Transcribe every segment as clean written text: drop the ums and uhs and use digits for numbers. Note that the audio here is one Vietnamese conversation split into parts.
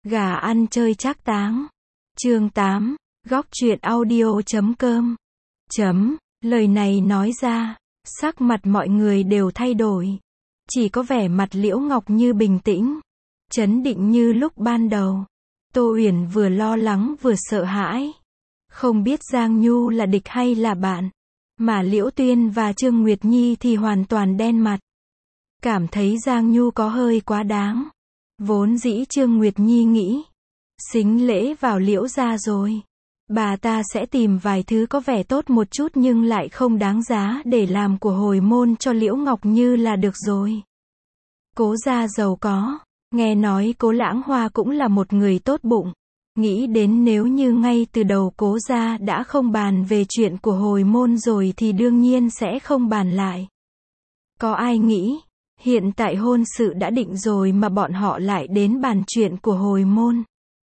Gà ăn chơi trác táng. Chương 8, góc truyện audio.com. Lời này nói ra, sắc mặt mọi người đều thay đổi. Chỉ có vẻ mặt Liễu Ngọc Như bình tĩnh, trấn định như lúc ban đầu. Tô Uyển vừa lo lắng vừa sợ hãi. Không biết Giang Nhu là địch hay là bạn. Mà Liễu Tuyên và Trương Nguyệt Nhi thì hoàn toàn đen mặt. Cảm thấy Giang Nhu có hơi quá đáng. Vốn dĩ Trương Nguyệt Nhi nghĩ, xính lễ vào Liễu gia rồi, bà ta sẽ tìm vài thứ có vẻ tốt một chút nhưng lại không đáng giá để làm của hồi môn cho Liễu Ngọc Như là được rồi. Cố gia giàu có, nghe nói Cố Lãng Hoa cũng là một người tốt bụng. Nghĩ đến nếu như ngay từ đầu Cố gia đã không bàn về chuyện của hồi môn rồi thì đương nhiên sẽ không bàn lại. Có ai nghĩ, hiện tại hôn sự đã định rồi mà bọn họ lại đến bàn chuyện của hồi môn.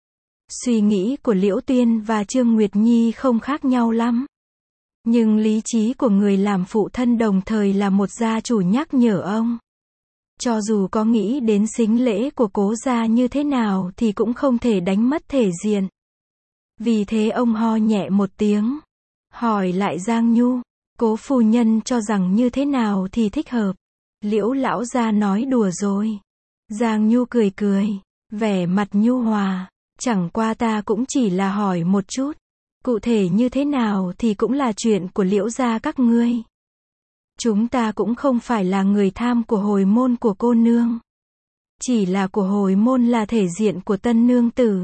Suy nghĩ của Liễu Tuyên và Trương Nguyệt Nhi không khác nhau lắm. Nhưng lý trí của người làm phụ thân đồng thời là một gia chủ nhắc nhở ông. Cho dù có nghĩ đến sính lễ của Cố gia như thế nào thì cũng không thể đánh mất thể diện. Vì thế ông ho nhẹ một tiếng, hỏi lại Giang Nhu, Cố phu nhân cho rằng như thế nào thì thích hợp. Liễu lão gia nói đùa rồi. Giang Nhu cười cười, vẻ mặt nhu hòa, chẳng qua ta cũng chỉ là hỏi một chút. Cụ thể như thế nào thì cũng là chuyện của Liễu gia các ngươi. Chúng ta cũng không phải là người tham của hồi môn của cô nương. Chỉ là của hồi môn là thể diện của tân nương tử.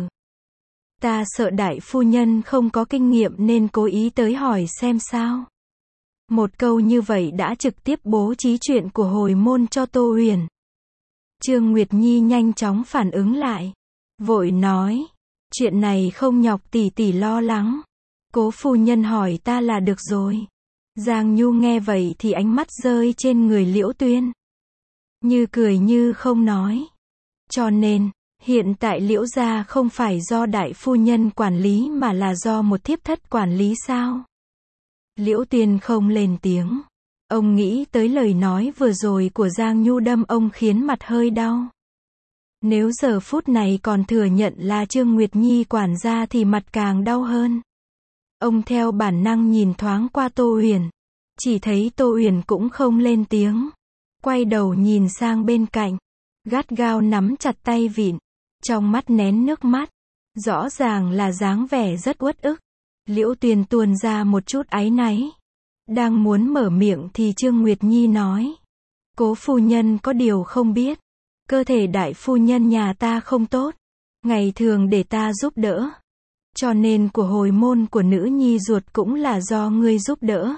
Ta sợ đại phu nhân không có kinh nghiệm nên cố ý tới hỏi xem sao. Một câu như vậy đã trực tiếp bố trí chuyện của hồi môn cho Tô Uyển. Trương Nguyệt Nhi nhanh chóng phản ứng lại, vội nói, chuyện này không nhọc tỷ tỷ lo lắng. Cố phu nhân hỏi ta là được rồi. Giang Nhu nghe vậy thì ánh mắt rơi trên người Liễu Tuyên. Như cười như không nói. Cho nên, hiện tại Liễu gia không phải do đại phu nhân quản lý mà là do một thiếp thất quản lý sao? Liễu Tuyên không lên tiếng. Ông nghĩ tới lời nói vừa rồi của Giang Nhu đâm ông khiến mặt hơi đau. Nếu giờ phút này còn thừa nhận là Trương Nguyệt Nhi quản gia thì mặt càng đau hơn. Ông theo bản năng nhìn thoáng qua Tô Uyển. Chỉ thấy Tô Uyển cũng không lên tiếng. Quay đầu nhìn sang bên cạnh. Gắt gao nắm chặt tay vịn. Trong mắt nén nước mắt. Rõ ràng là dáng vẻ rất uất ức. Liễu Tuyên tuôn ra một chút áy náy. Đang muốn mở miệng thì Trương Nguyệt Nhi nói. Cố phu nhân có điều không biết. Cơ thể đại phu nhân nhà ta không tốt. Ngày thường để ta giúp đỡ. Cho nên của hồi môn của nữ nhi ruột cũng là do ngươi giúp đỡ.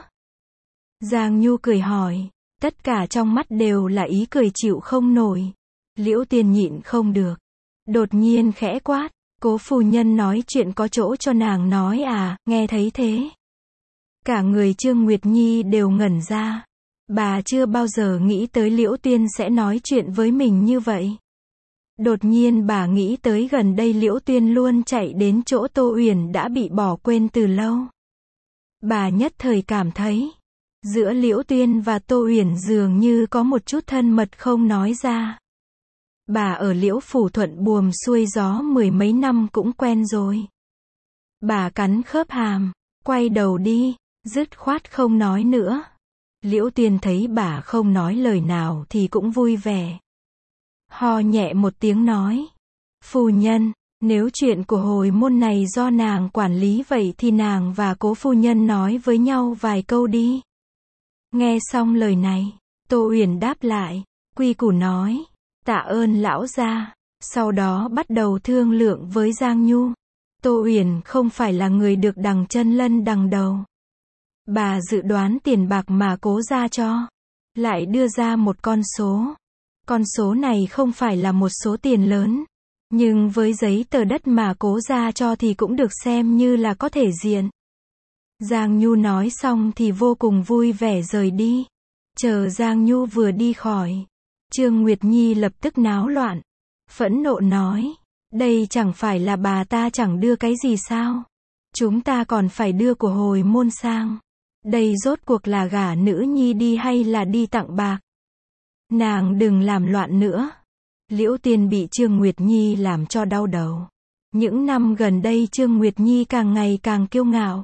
Giang Nhu cười hỏi. Tất cả trong mắt đều là ý cười chịu không nổi. Liễu Tuyên nhịn không được. Đột nhiên khẽ quát. Cố phu nhân nói chuyện có chỗ cho nàng nói à, nghe thấy thế. Cả người Trương Nguyệt Nhi đều ngẩn ra. Bà chưa bao giờ nghĩ tới Liễu Tuyên sẽ nói chuyện với mình như vậy. Đột nhiên bà nghĩ tới gần đây Liễu Tuyên luôn chạy đến chỗ Tô Uyển đã bị bỏ quên từ lâu. Bà nhất thời cảm thấy, giữa Liễu Tuyên và Tô Uyển dường như có một chút thân mật không nói ra. Bà ở Liễu phủ thuận buồm xuôi gió mười mấy năm cũng quen rồi. Bà cắn khớp hàm, quay đầu đi, dứt khoát không nói nữa. Liễu Tuyên thấy bà không nói lời nào thì cũng vui vẻ. Ho nhẹ một tiếng nói. Phu nhân, nếu chuyện của hồi môn này do nàng quản lý vậy thì nàng và Cố phu nhân nói với nhau vài câu đi. Nghe xong lời này, Tô Uyển đáp lại, quy củ nói. Tạ ơn lão gia. Sau đó bắt đầu thương lượng với Giang Nhu. Tô Uyển không phải là người được đằng chân lân đằng đầu. Bà dự đoán tiền bạc mà Cố gia cho. Lại đưa ra một con số. Con số này không phải là một số tiền lớn. Nhưng với giấy tờ đất mà Cố gia cho thì cũng được xem như là có thể diện. Giang Nhu nói xong thì vô cùng vui vẻ rời đi. Chờ Giang Nhu vừa đi khỏi. Trương Nguyệt Nhi lập tức náo loạn. Phẫn nộ nói. Đây chẳng phải là bà ta chẳng đưa cái gì sao? Chúng ta còn phải đưa của hồi môn sang. Đây rốt cuộc là gả nữ nhi đi hay là đi tặng bạc? Nàng đừng làm loạn nữa. Liễu Tiên bị Trương Nguyệt Nhi làm cho đau đầu. Những năm gần đây Trương Nguyệt Nhi càng ngày càng kiêu ngạo.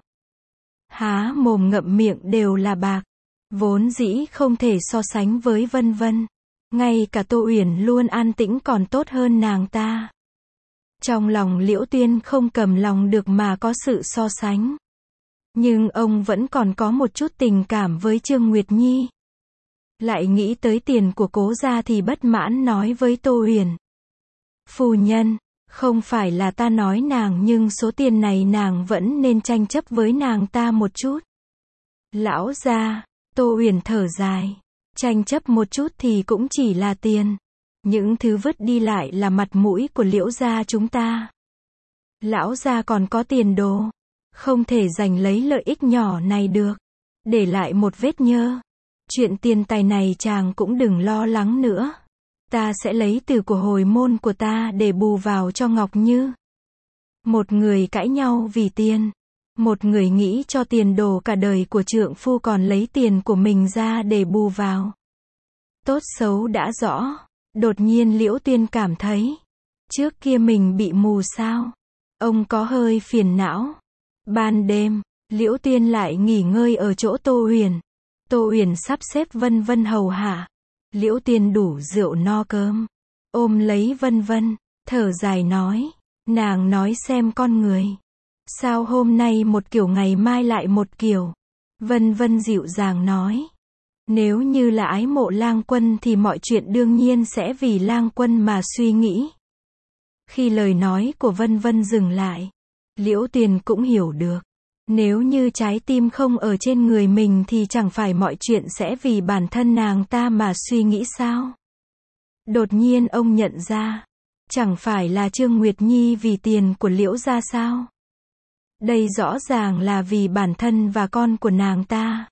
Há mồm ngậm miệng đều là bạc. Vốn dĩ không thể so sánh với Vân Vân. Ngay cả Tô Uyển luôn an tĩnh còn tốt hơn nàng ta. Trong lòng Liễu Tiên không cầm lòng được mà có sự so sánh. Nhưng ông vẫn còn có một chút tình cảm với Trương Nguyệt Nhi. Lại nghĩ tới tiền của Cố gia thì bất mãn nói với Tô Uyển. Phu nhân, không phải là ta nói nàng nhưng số tiền này nàng vẫn nên tranh chấp với nàng ta một chút. Lão gia, Tô Uyển thở dài. Tranh chấp một chút thì cũng chỉ là tiền. Những thứ vứt đi lại là mặt mũi của Liễu gia chúng ta. Lão gia còn có tiền đồ. Không thể giành lấy lợi ích nhỏ này được. Để lại một vết nhơ. Chuyện tiền tài này chàng cũng đừng lo lắng nữa. Ta sẽ lấy từ của hồi môn của ta để bù vào cho Ngọc Như. Một người cãi nhau vì tiền. Một người nghĩ cho tiền đồ cả đời của trượng phu còn lấy tiền của mình ra để bù vào. Tốt xấu đã rõ. Đột nhiên Liễu Tiên cảm thấy. Trước kia mình bị mù sao? Ông có hơi phiền não. Ban đêm, Liễu Tiên lại nghỉ ngơi ở chỗ Tô Uyển. Tô Uyển sắp xếp Vân Vân hầu hạ. Liễu Tiên đủ rượu no cơm. Ôm lấy Vân Vân, thở dài nói. Nàng nói xem con người. Sao hôm nay một kiểu ngày mai lại một kiểu? Vân Vân dịu dàng nói. Nếu như là ái mộ Lang Quân thì mọi chuyện đương nhiên sẽ vì Lang Quân mà suy nghĩ. Khi lời nói của Vân Vân dừng lại, Liễu Tiên cũng hiểu được. Nếu như trái tim không ở trên người mình thì chẳng phải mọi chuyện sẽ vì bản thân nàng ta mà suy nghĩ sao? Đột nhiên ông nhận ra, chẳng phải là Trương Nguyệt Nhi vì tiền của Liễu gia sao? Đây rõ ràng là vì bản thân và con của nàng ta.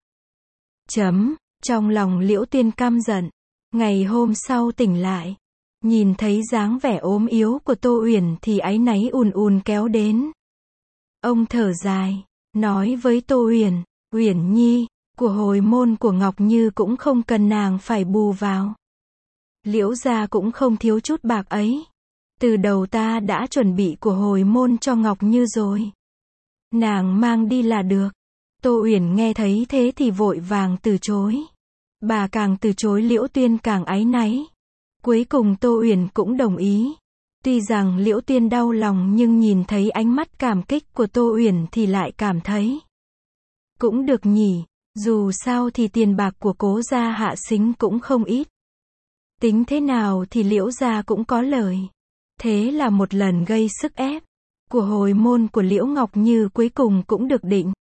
Trong lòng Liễu Tiên căm giận. Ngày hôm sau tỉnh lại, nhìn thấy dáng vẻ ốm yếu của Tô Uyển thì áy náy ùn ùn kéo đến. Ông thở dài, nói với Tô Uyển, Uyển Nhi, của hồi môn của Ngọc Như cũng không cần nàng phải bù vào. Liễu gia cũng không thiếu chút bạc ấy. Từ đầu ta đã chuẩn bị của hồi môn cho Ngọc Như rồi. Nàng mang đi là được. Tô Uyển nghe thấy thế thì vội vàng từ chối. Bà càng từ chối Liễu Tiên càng áy náy. Cuối cùng Tô Uyển cũng đồng ý. Tuy rằng Liễu Tiên đau lòng nhưng nhìn thấy ánh mắt cảm kích của Tô Uyển thì lại cảm thấy. Cũng được nhỉ, dù sao thì tiền bạc của Cố gia Hạ Sính cũng không ít. Tính thế nào thì Liễu gia cũng có lời. Thế là một lần gây sức ép. Của hồi môn của Liễu Ngọc Như cuối cùng cũng được định.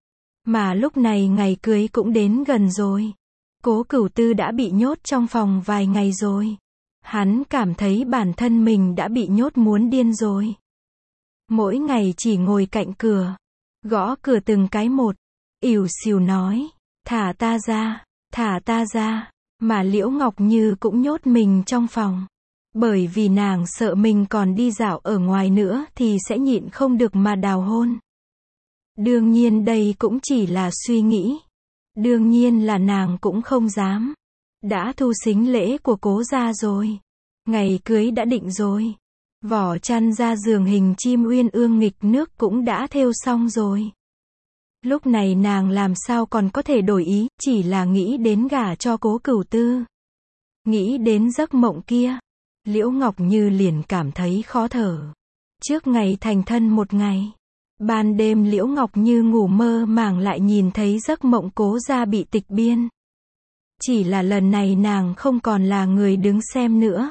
Mà lúc này ngày cưới cũng đến gần rồi. Cố Cửu Tư đã bị nhốt trong phòng vài ngày rồi. Hắn cảm thấy bản thân mình đã bị nhốt muốn điên rồi. Mỗi ngày chỉ ngồi cạnh cửa, gõ cửa từng cái một, ỉu xìu nói, thả ta ra, thả ta ra. Mà Liễu Ngọc Như cũng nhốt mình trong phòng. Bởi vì nàng sợ mình còn đi dạo ở ngoài nữa thì sẽ nhịn không được mà đào hôn. Đương nhiên đây cũng chỉ là suy nghĩ. Đương nhiên là nàng cũng không dám. Đã thu sính lễ của Cố gia rồi. Ngày cưới đã định rồi. Vỏ chăn ra giường hình chim uyên ương nghịch nước cũng đã thêu xong rồi. Lúc này nàng làm sao còn có thể đổi ý, chỉ là nghĩ đến gả cho Cố Cửu Tư. Nghĩ đến giấc mộng kia. Liễu Ngọc Như liền cảm thấy khó thở. Trước ngày thành thân một ngày. Ban đêm Liễu Ngọc Như ngủ mơ màng lại nhìn thấy giấc mộng Cố gia bị tịch biên. Chỉ là lần này nàng không còn là người đứng xem nữa.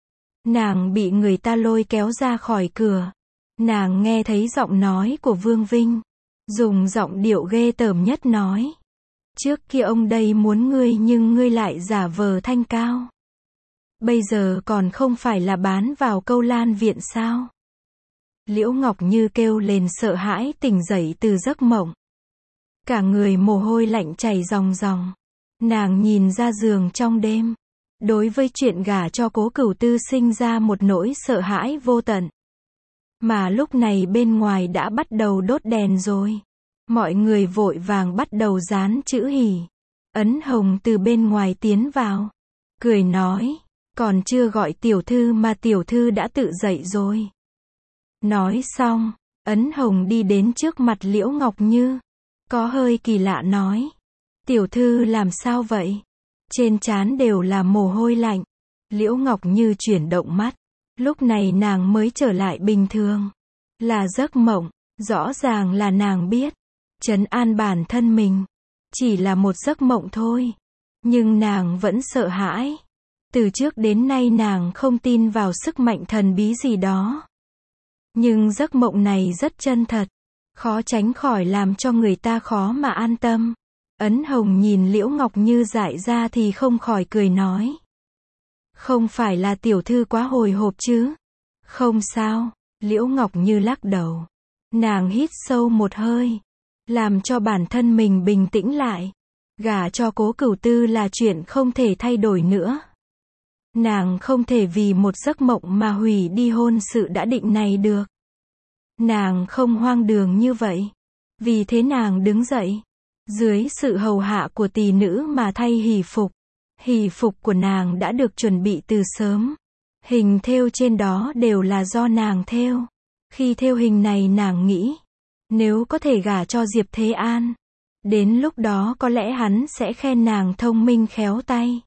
Nàng bị người ta lôi kéo ra khỏi cửa. Nàng nghe thấy giọng nói của Vương Vinh. Dùng giọng điệu ghê tởm nhất nói. Trước kia ông đây muốn ngươi nhưng ngươi lại giả vờ thanh cao. Bây giờ còn không phải là bán vào Câu Lan viện sao? Liễu Ngọc Như kêu lên sợ hãi tỉnh dậy từ giấc mộng. Cả người mồ hôi lạnh chảy ròng ròng. Nàng nhìn ra giường trong đêm. Đối với chuyện gả cho Cố Cửu Tư sinh ra một nỗi sợ hãi vô tận. Mà lúc này bên ngoài đã bắt đầu đốt đèn rồi. Mọi người vội vàng bắt đầu dán chữ hỉ. Ấn Hồng từ bên ngoài tiến vào. Cười nói. Còn chưa gọi tiểu thư mà tiểu thư đã tự dậy rồi. Nói xong, Ấn Hồng đi đến trước mặt Liễu Ngọc Như. Có hơi kỳ lạ nói. Tiểu thư làm sao vậy? Trên trán đều là mồ hôi lạnh. Liễu Ngọc Như chuyển động mắt. Lúc này nàng mới trở lại bình thường. Là giấc mộng, rõ ràng là nàng biết. Trấn an bản thân mình. Chỉ là một giấc mộng thôi. Nhưng nàng vẫn sợ hãi. Từ trước đến nay nàng không tin vào sức mạnh thần bí gì đó. Nhưng giấc mộng này rất chân thật. Khó tránh khỏi làm cho người ta khó mà an tâm. Ấn Hồng nhìn Liễu Ngọc Như dại ra thì không khỏi cười nói. Không phải là tiểu thư quá hồi hộp chứ? Không sao, Liễu Ngọc Như lắc đầu. Nàng hít sâu một hơi. Làm cho bản thân mình bình tĩnh lại. Gả cho Cố Cửu Tư là chuyện không thể thay đổi nữa. Nàng không thể vì một giấc mộng mà hủy đi hôn sự đã định này được. Nàng không hoang đường như vậy. Vì thế nàng đứng dậy. Dưới sự hầu hạ của tỷ nữ mà thay hỷ phục. Hỷ phục của nàng đã được chuẩn bị từ sớm. Hình thêu trên đó đều là do nàng thêu. Khi thêu hình này nàng nghĩ. Nếu có thể gả cho Diệp Thế An. Đến lúc đó có lẽ hắn sẽ khen nàng thông minh khéo tay.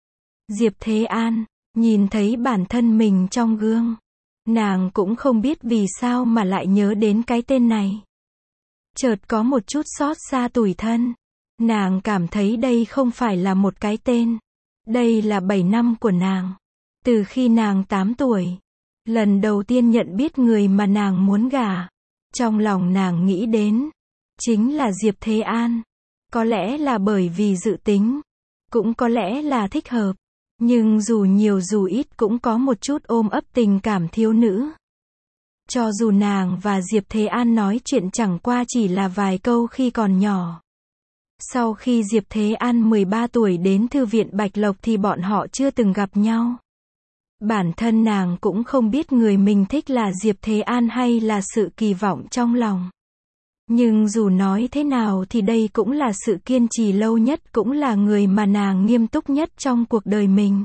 Diệp Thế An, nhìn thấy bản thân mình trong gương. Nàng cũng không biết vì sao mà lại nhớ đến cái tên này. Chợt có một chút xót xa tủi thân. Nàng cảm thấy đây không phải là một cái tên. Đây là 7 năm của nàng. Từ khi nàng 8 tuổi. Lần đầu tiên nhận biết người mà nàng muốn gả. Trong lòng nàng nghĩ đến. Chính là Diệp Thế An. Có lẽ là bởi vì dự tính. Cũng có lẽ là thích hợp. Nhưng dù nhiều dù ít cũng có một chút ôm ấp tình cảm thiếu nữ. Cho dù nàng và Diệp Thế An nói chuyện chẳng qua chỉ là vài câu khi còn nhỏ. Sau khi Diệp Thế An 13 tuổi đến Thư viện Bạch Lộc thì bọn họ chưa từng gặp nhau. Bản thân nàng cũng không biết người mình thích là Diệp Thế An hay là sự kỳ vọng trong lòng. Nhưng dù nói thế nào thì đây cũng là sự kiên trì lâu nhất, cũng là người mà nàng nghiêm túc nhất trong cuộc đời mình.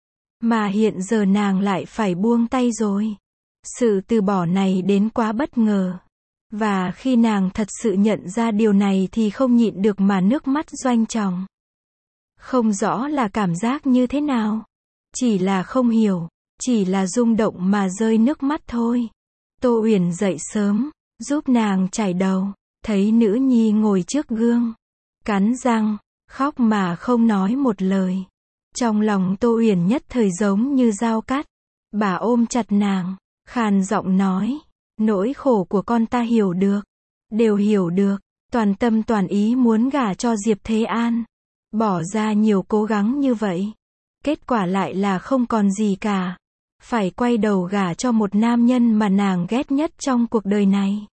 Mà hiện giờ nàng lại phải buông tay rồi. Sự từ bỏ này đến quá bất ngờ. Và khi nàng thật sự nhận ra điều này thì không nhịn được mà nước mắt doanh tròng. Không rõ là cảm giác như thế nào. Chỉ là không hiểu. Chỉ là rung động mà rơi nước mắt thôi. Tô Uyển dậy sớm. Giúp nàng chải đầu. Thấy nữ nhi ngồi trước gương. Cắn răng. Khóc mà không nói một lời. Trong lòng Tô Uyển nhất thời giống như dao cắt. Bà ôm chặt nàng. Khàn giọng nói. Nỗi khổ của con ta hiểu được. Đều hiểu được. Toàn tâm toàn ý muốn gả cho Diệp Thế An. Bỏ ra nhiều cố gắng như vậy. Kết quả lại là không còn gì cả. Phải quay đầu gả cho một nam nhân mà nàng ghét nhất trong cuộc đời này.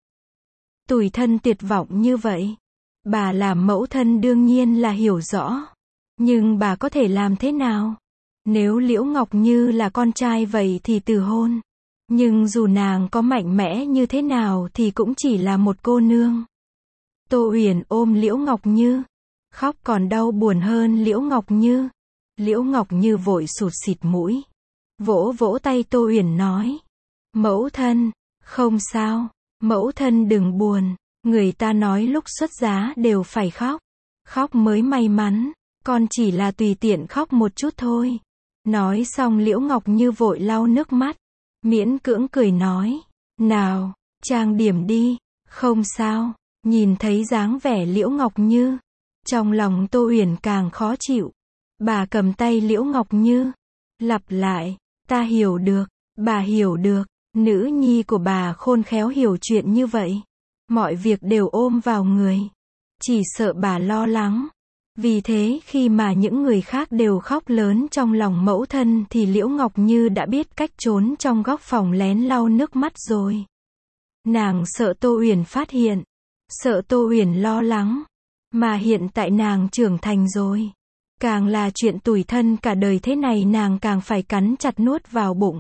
Tủi thân tuyệt vọng như vậy. Bà làm mẫu thân đương nhiên là hiểu rõ. Nhưng bà có thể làm thế nào? Nếu Liễu Ngọc Như là con trai vậy thì từ hôn. Nhưng dù nàng có mạnh mẽ như thế nào thì cũng chỉ là một cô nương. Tô Uyển ôm Liễu Ngọc Như. Khóc còn đau buồn hơn Liễu Ngọc Như. Liễu Ngọc Như vội sụt xịt mũi. Vỗ vỗ tay Tô Uyển nói. Mẫu thân, không sao. Mẫu thân đừng buồn. Người ta nói lúc xuất giá đều phải khóc. Khóc mới may mắn. Con chỉ là tùy tiện khóc một chút thôi. Nói xong Liễu Ngọc Như vội lau nước mắt. Miễn cưỡng cười nói. Nào, trang điểm đi. Không sao. Nhìn thấy dáng vẻ Liễu Ngọc Như. Trong lòng Tô Uyển càng khó chịu. Bà cầm tay Liễu Ngọc Như. Lặp lại. Ta hiểu được. Bà hiểu được. Nữ nhi của bà khôn khéo hiểu chuyện như vậy. Mọi việc đều ôm vào người. Chỉ sợ bà lo lắng. Vì thế khi mà những người khác đều khóc lớn trong lòng mẫu thân thì Liễu Ngọc Như đã biết cách trốn trong góc phòng lén lau nước mắt rồi. Nàng sợ Tô Uyển phát hiện. Sợ Tô Uyển lo lắng. Mà hiện tại nàng trưởng thành rồi. Càng là chuyện tủi thân cả đời thế này nàng càng phải cắn chặt nuốt vào bụng.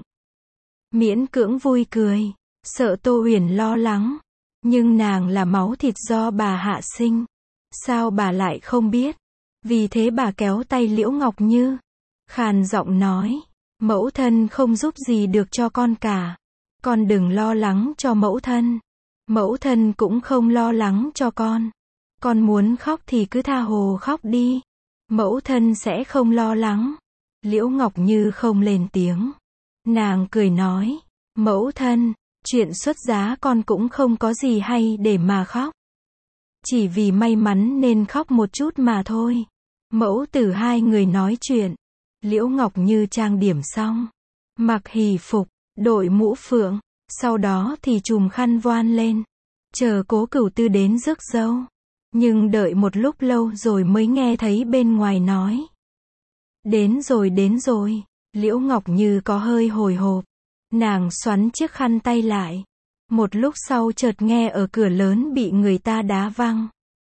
Miễn cưỡng vui cười. Sợ Tô Uyển lo lắng. Nhưng nàng là máu thịt do bà hạ sinh. Sao bà lại không biết? Vì thế bà kéo tay Liễu Ngọc Như. Khàn giọng nói. Mẫu thân không giúp gì được cho con cả. Con đừng lo lắng cho mẫu thân. Mẫu thân cũng không lo lắng cho con. Con muốn khóc thì cứ tha hồ khóc đi. Mẫu thân sẽ không lo lắng. Liễu Ngọc Như không lên tiếng. Nàng cười nói, mẫu thân, chuyện xuất giá con cũng không có gì hay để mà khóc. Chỉ vì may mắn nên khóc một chút mà thôi. Mẫu tử hai người nói chuyện. Liễu Ngọc Như trang điểm xong, mặc hỷ phục, đội mũ phượng, sau đó thì chùm khăn voan lên, chờ Cố Cửu Tư đến rước dâu. Nhưng đợi một lúc lâu rồi mới nghe thấy bên ngoài nói. Đến rồi. Liễu Ngọc Như có hơi hồi hộp. Nàng xoắn chiếc khăn tay lại. Một lúc sau chợt nghe ở cửa lớn bị người ta đá văng.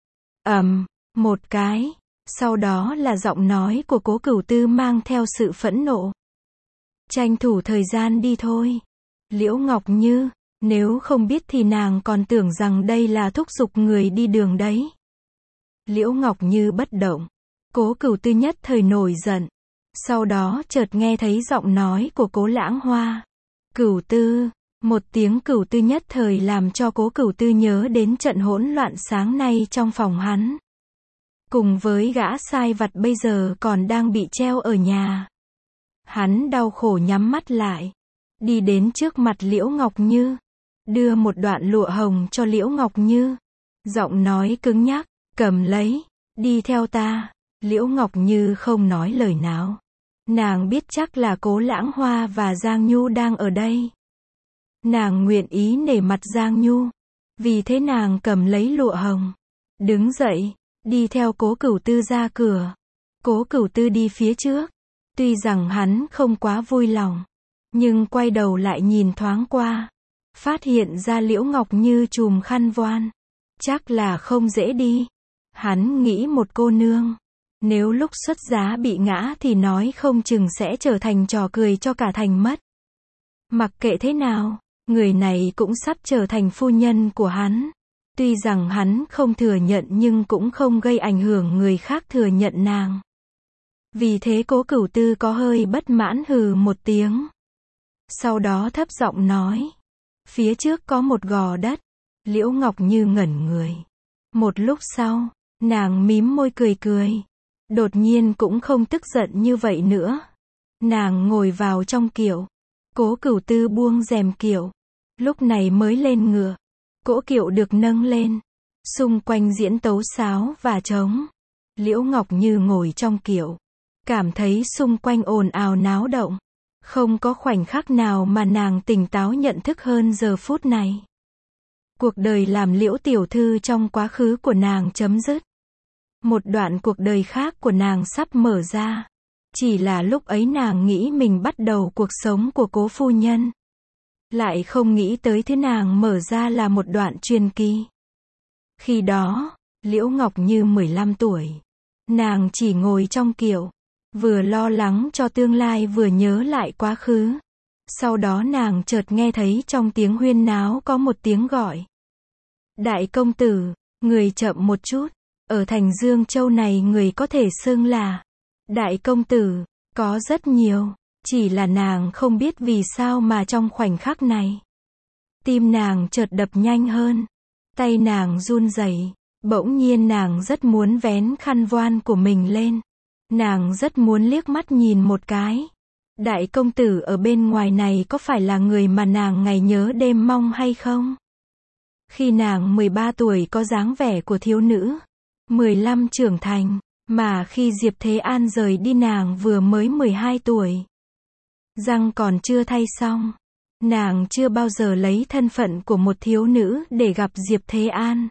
Một cái. Sau đó là giọng nói của Cố Cửu Tư mang theo sự phẫn nộ. Tranh thủ thời gian đi thôi. Liễu Ngọc Như, nếu không biết thì nàng còn tưởng rằng đây là thúc giục người đi đường đấy. Liễu Ngọc Như bất động. Cố Cửu Tư nhất thời nổi giận. Sau đó chợt nghe thấy giọng nói của Cố Lãng Hoa. Cửu Tư. Một tiếng Cửu Tư nhất thời làm cho Cố Cửu Tư nhớ đến trận hỗn loạn sáng nay trong phòng hắn. Cùng với gã sai vặt bây giờ còn đang bị treo ở nhà. Hắn đau khổ nhắm mắt lại. Đi đến trước mặt Liễu Ngọc Như. Đưa một đoạn lụa hồng cho Liễu Ngọc Như. Giọng nói cứng nhắc, cầm lấy, đi theo ta. Liễu Ngọc Như không nói lời nào. Nàng biết chắc là Cố Lãng Hoa và Giang Nhu đang ở đây. Nàng nguyện ý nể mặt Giang Nhu. Vì thế nàng cầm lấy lụa hồng. Đứng dậy, đi theo Cố Cửu Tư ra cửa. Cố Cửu Tư đi phía trước. Tuy rằng hắn không quá vui lòng. Nhưng quay đầu lại nhìn thoáng qua. Phát hiện ra Liễu Ngọc Như chùm khăn voan. Chắc là không dễ đi. Hắn nghĩ một cô nương. Nếu lúc xuất giá bị ngã thì nói không chừng sẽ trở thành trò cười cho cả thành mất. Mặc kệ thế nào, người này cũng sắp trở thành phu nhân của hắn. Tuy rằng hắn không thừa nhận nhưng cũng không gây ảnh hưởng người khác thừa nhận nàng. Vì thế Cố Cửu Tư có hơi bất mãn hừ một tiếng. Sau đó thấp giọng nói. Phía trước có một gò đất. Liễu Ngọc Như ngẩn người. Một lúc sau, nàng mím môi cười. Đột nhiên cũng không tức giận như vậy nữa. Nàng ngồi vào trong kiệu. Cố Cửu Tư buông rèm kiệu. Lúc này mới lên ngựa. Cỗ kiệu được nâng lên. Xung quanh diễn tấu sáo và trống. Liễu Ngọc Như ngồi trong kiệu. Cảm thấy xung quanh ồn ào náo động. Không có khoảnh khắc nào mà nàng tỉnh táo nhận thức hơn giờ phút này. Cuộc đời làm Liễu tiểu thư trong quá khứ của nàng chấm dứt. Một đoạn cuộc đời khác của nàng sắp mở ra. Chỉ là lúc ấy nàng nghĩ mình bắt đầu cuộc sống của Cố phu nhân. Lại không nghĩ tới thứ nàng mở ra là một đoạn truyền kỳ. Khi đó, Liễu Ngọc Như 15 tuổi. Nàng chỉ ngồi trong kiệu. Vừa lo lắng cho tương lai vừa nhớ lại quá khứ. Sau đó nàng chợt nghe thấy trong tiếng huyên náo có một tiếng gọi. Đại công tử, người chậm một chút. Ở thành Dương Châu này người có thể xưng là đại công tử, có rất nhiều. Chỉ là nàng không biết vì sao mà trong khoảnh khắc này. Tim nàng chợt đập nhanh hơn. Tay nàng run rẩy. Bỗng nhiên nàng rất muốn vén khăn voan của mình lên. Nàng rất muốn liếc mắt nhìn một cái. Đại công tử ở bên ngoài này có phải là người mà nàng ngày nhớ đêm mong hay không? Khi nàng 13 tuổi có dáng vẻ của thiếu nữ. 15 trưởng thành. Mà khi Diệp Thế An rời đi nàng vừa mới 12 tuổi. Răng còn chưa thay xong. Nàng chưa bao giờ lấy thân phận của một thiếu nữ để gặp Diệp Thế An.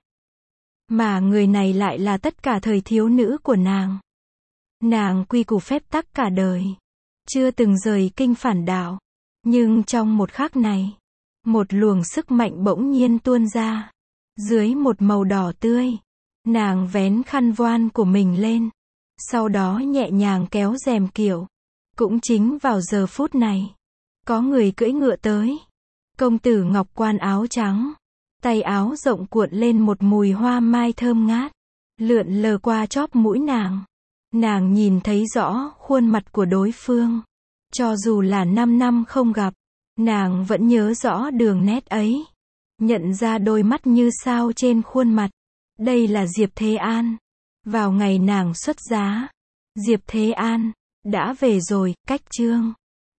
Mà người này lại là tất cả thời thiếu nữ của nàng. Nàng quy củ phép tắc cả đời. Chưa từng rời kinh phản đạo. Nhưng trong một khắc này, một luồng sức mạnh bỗng nhiên tuôn ra. Dưới một màu đỏ tươi, nàng vén khăn voan của mình lên. Sau đó nhẹ nhàng kéo rèm kiệu. Cũng chính vào giờ phút này, có người cưỡi ngựa tới. Công tử ngọc quan áo trắng. Tay áo rộng cuộn lên một mùi hoa mai thơm ngát. Lượn lờ qua chóp mũi nàng. Nàng nhìn thấy rõ khuôn mặt của đối phương. Cho dù là 5 năm không gặp, nàng vẫn nhớ rõ đường nét ấy. Nhận ra đôi mắt như sao trên khuôn mặt. Đây là Diệp Thế An. Vào ngày nàng xuất giá, Diệp Thế An đã về rồi, cách chương.